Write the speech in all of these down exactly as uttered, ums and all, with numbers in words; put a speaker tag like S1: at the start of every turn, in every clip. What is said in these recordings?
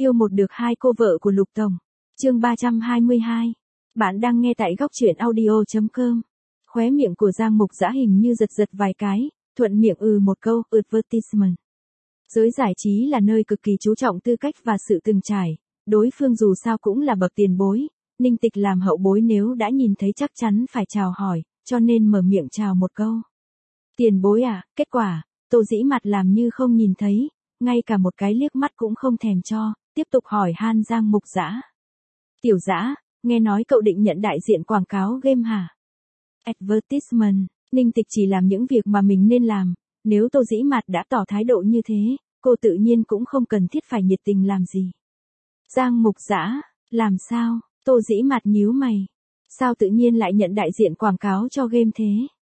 S1: Yêu một được hai cô vợ của Lục Tổng. Chương ba trăm hai mươi hai. Bạn đang nghe tại góc truyện audio chấm com. Khóe miệng của Giang Mục Dã hình như giật giật vài cái, thuận miệng ừ một câu, advertisement. Giới giải trí là nơi cực kỳ chú trọng tư cách và sự từng trải, đối phương dù sao cũng là bậc tiền bối, Ninh Tịch làm hậu bối nếu đã nhìn thấy chắc chắn phải chào hỏi, cho nên mở miệng chào một câu. Tiền bối à, kết quả, Tô Dĩ Mặt làm như không nhìn thấy, ngay cả một cái liếc mắt cũng không thèm cho, tiếp tục hỏi han Giang Mục Dã. Tiểu Dã, nghe nói cậu định nhận đại diện quảng cáo game hả? Advertisement, Ninh Tịch chỉ làm những việc mà mình nên làm, nếu Tô Dĩ Mặt đã tỏ thái độ như thế, cô tự nhiên cũng không cần thiết phải nhiệt tình làm gì. Giang Mục Dã, làm sao? Tô Dĩ Mặt nhíu mày. Sao tự nhiên lại nhận đại diện quảng cáo cho game thế?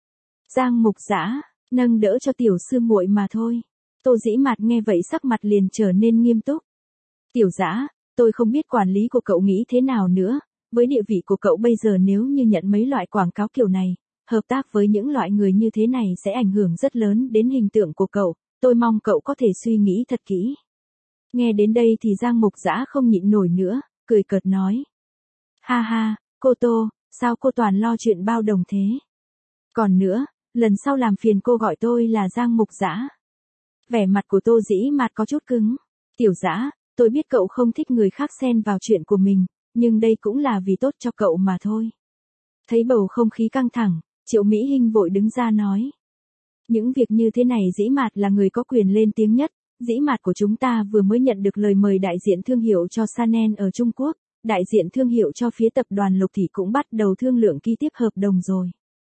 S1: Giang Mục Dã, nâng đỡ cho tiểu sư muội mà thôi. Tô Dĩ Mặt nghe vậy sắc mặt liền trở nên nghiêm túc. Tiểu Dã, tôi không biết quản lý của cậu nghĩ thế nào nữa, với địa vị của cậu bây giờ nếu như nhận mấy loại quảng cáo kiểu này, hợp tác với những loại người như thế này sẽ ảnh hưởng rất lớn đến hình tượng của cậu, tôi mong cậu có thể suy nghĩ thật kỹ. Nghe đến đây thì Giang Mục Dã không nhịn nổi nữa, cười cợt nói. Ha ha, cô Tô, sao cô toàn lo chuyện bao đồng thế? Còn nữa, lần sau làm phiền cô gọi tôi là Giang Mục Dã. Vẻ mặt của Tô Dĩ Mạt có chút cứng. Tiểu Dã, tôi biết cậu không thích người khác xen vào chuyện của mình, nhưng đây cũng là vì tốt cho cậu mà thôi. Thấy bầu không khí căng thẳng, Triệu Mỹ Hinh vội đứng ra nói. Những việc như thế này Dĩ Mạt là người có quyền lên tiếng nhất, Dĩ Mạt của chúng ta vừa mới nhận được lời mời đại diện thương hiệu cho Chanel ở Trung Quốc, đại diện thương hiệu cho phía tập đoàn Lục Thị cũng bắt đầu thương lượng ký tiếp hợp đồng rồi.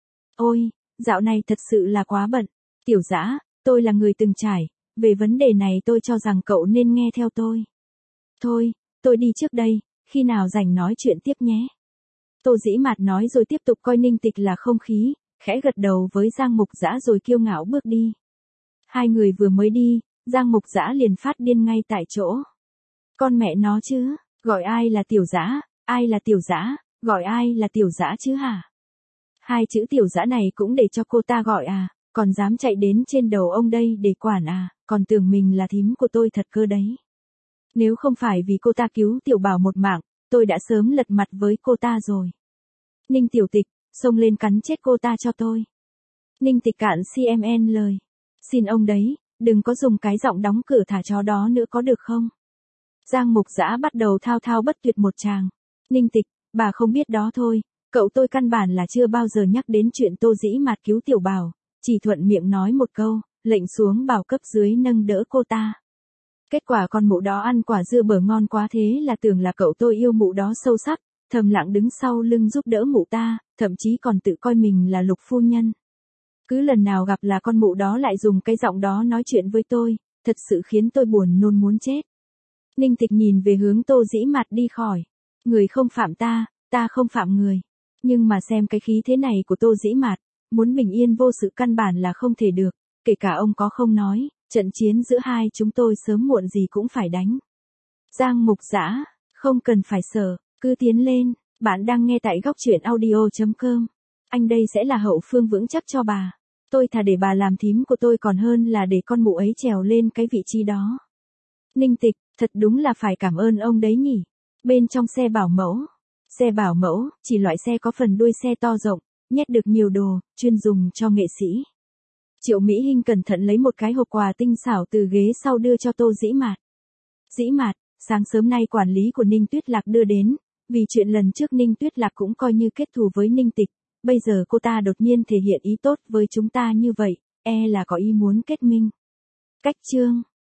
S1: Ôi, dạo này thật sự là quá bận. Tiểu Dã, tôi là người từng trải, về vấn đề này tôi cho rằng cậu nên nghe theo tôi. Thôi, tôi đi trước đây, khi nào rảnh nói chuyện tiếp nhé. Tô Dĩ Mạt nói rồi tiếp tục coi Ninh Tịch là không khí, khẽ gật đầu với Giang Mục Dã rồi kiêu ngạo bước đi. Hai người vừa mới đi, Giang Mục Dã liền phát điên ngay tại chỗ. Con mẹ nó chứ, gọi ai là Tiểu Dã, ai là Tiểu Dã, gọi ai là Tiểu Dã chứ hả? Hai chữ Tiểu Dã này cũng để cho cô ta gọi à, còn dám chạy đến trên đầu ông đây để quản à, còn tưởng mình là thím của tôi thật cơ đấy. Nếu không phải vì cô ta cứu Tiểu Bảo một mạng, tôi đã sớm lật mặt với cô ta rồi. Ninh Tiểu Tịch, xông lên cắn chết cô ta cho tôi. Ninh Tịch cạn xê em en lời. Xin ông đấy, đừng có dùng cái giọng đóng cửa thả chó đó nữa có được không? Giang Mục Dã bắt đầu thao thao bất tuyệt một tràng. Ninh Tịch, bà không biết đó thôi, cậu tôi căn bản là chưa bao giờ nhắc đến chuyện Tô Dĩ Mạt cứu Tiểu Bảo, chỉ thuận miệng nói một câu, lệnh xuống bảo cấp dưới nâng đỡ cô ta. Kết quả con mụ đó ăn quả dưa bở ngon quá thế là tưởng là cậu tôi yêu mụ đó sâu sắc, thầm lặng đứng sau lưng giúp đỡ mụ ta, thậm chí còn tự coi mình là Lục phu nhân. Cứ lần nào gặp là con mụ đó lại dùng cái giọng đó nói chuyện với tôi, thật sự khiến tôi buồn nôn muốn chết. Ninh Tịch nhìn về hướng Tô Dĩ Mạt đi khỏi. Người không phạm ta, ta không phạm người. Nhưng mà xem cái khí thế này của Tô Dĩ Mạt, muốn bình yên vô sự căn bản là không thể được, kể cả ông có không nói, trận chiến giữa hai chúng tôi sớm muộn gì cũng phải đánh. Giang Mục Dã, không cần phải sợ, cứ tiến lên, bạn đang nghe tại góc truyện audio chấm com. Anh đây sẽ là hậu phương vững chắc cho bà. Tôi thà để bà làm thím của tôi còn hơn là để con mụ ấy trèo lên cái vị trí đó. Ninh Tịch, thật đúng là phải cảm ơn ông đấy nhỉ. Bên trong xe bảo mẫu. Xe bảo mẫu, chỉ loại xe có phần đuôi xe to rộng, nhét được nhiều đồ, chuyên dùng cho nghệ sĩ. Triệu Mỹ Hinh cẩn thận lấy một cái hộp quà tinh xảo từ ghế sau đưa cho Tô Dĩ Mạt. Dĩ Mạt, sáng sớm nay quản lý của Ninh Tuyết Lạc đưa đến, vì chuyện lần trước Ninh Tuyết Lạc cũng coi như kết thù với Ninh Tịch, bây giờ cô ta đột nhiên thể hiện ý tốt với chúng ta như vậy, e là có ý muốn kết minh. Cách chương.